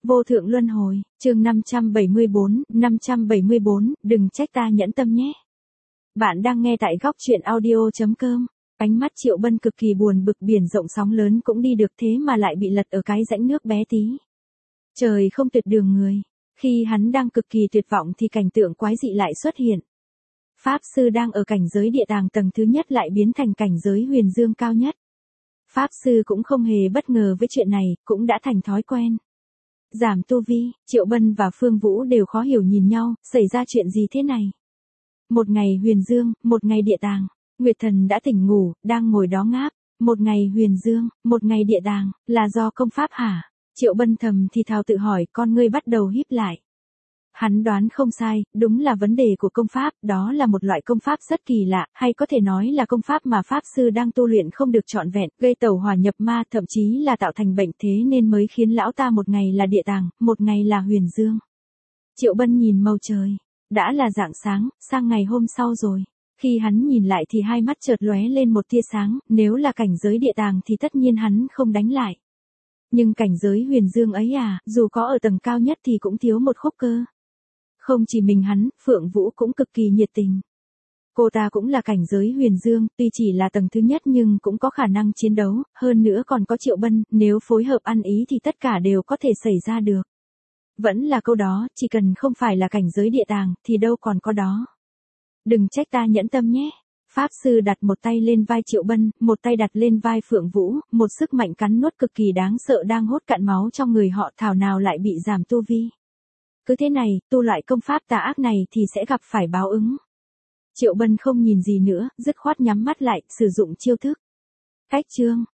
Vô thượng luân hồi, chương 574, đừng trách ta nhẫn tâm nhé. Bạn đang nghe tại góc truyện audio.com. Ánh mắt Triệu Bân cực kỳ buồn bực, biển rộng sóng lớn cũng đi được thế mà lại bị lật ở cái rãnh nước bé tí. Trời không tuyệt đường người. Khi hắn đang cực kỳ tuyệt vọng thì cảnh tượng quái dị lại xuất hiện. Pháp sư đang ở cảnh giới địa tàng tầng thứ nhất lại biến thành cảnh giới huyền dương cao nhất. Pháp sư cũng không hề bất ngờ với chuyện này, cũng đã thành thói quen. Giảm tu vi, Triệu Bân và Phương Vũ đều khó hiểu nhìn nhau, xảy ra chuyện gì thế này? Một ngày huyền dương, một ngày địa tàng. Nguyệt Thần đã tỉnh ngủ, đang ngồi đó ngáp. Một ngày huyền dương, một ngày địa tàng, là do công pháp hả? Triệu Bân thầm thì thào tự hỏi, con ngươi bắt đầu híp lại. Hắn đoán không sai, đúng là vấn đề của công pháp, đó là một loại công pháp rất kỳ lạ, hay có thể nói là công pháp mà pháp sư đang tu luyện không được trọn vẹn, gây tẩu hỏa nhập ma, thậm chí là tạo thành bệnh, thế nên mới khiến lão ta một ngày là địa tàng, một ngày là huyền dương. Triệu Bân nhìn màu trời, đã là rạng sáng, sang ngày hôm sau rồi. Khi hắn nhìn lại thì hai mắt chợt lóe lên một tia sáng, nếu là cảnh giới địa tàng thì tất nhiên hắn không đánh lại. Nhưng cảnh giới huyền dương ấy dù có ở tầng cao nhất thì cũng thiếu một khúc cơ. Không chỉ mình hắn, Phượng Vũ cũng cực kỳ nhiệt tình. Cô ta cũng là cảnh giới huyền dương, tuy chỉ là tầng thứ nhất nhưng cũng có khả năng chiến đấu, hơn nữa còn có Triệu Bân, nếu phối hợp ăn ý thì tất cả đều có thể xảy ra được. Vẫn là câu đó, chỉ cần không phải là cảnh giới địa tàng, thì đâu còn có đó. Đừng trách ta nhẫn tâm nhé. Pháp sư đặt một tay lên vai Triệu Bân, một tay đặt lên vai Phượng Vũ, một sức mạnh cắn nuốt cực kỳ đáng sợ đang hốt cạn máu trong người họ, thảo nào lại bị giảm tu vi. Cứ thế này, tu loại công pháp tà ác này thì sẽ gặp phải báo ứng. Triệu Bân không nhìn gì nữa, dứt khoát nhắm mắt lại, sử dụng chiêu thức. Cách chương,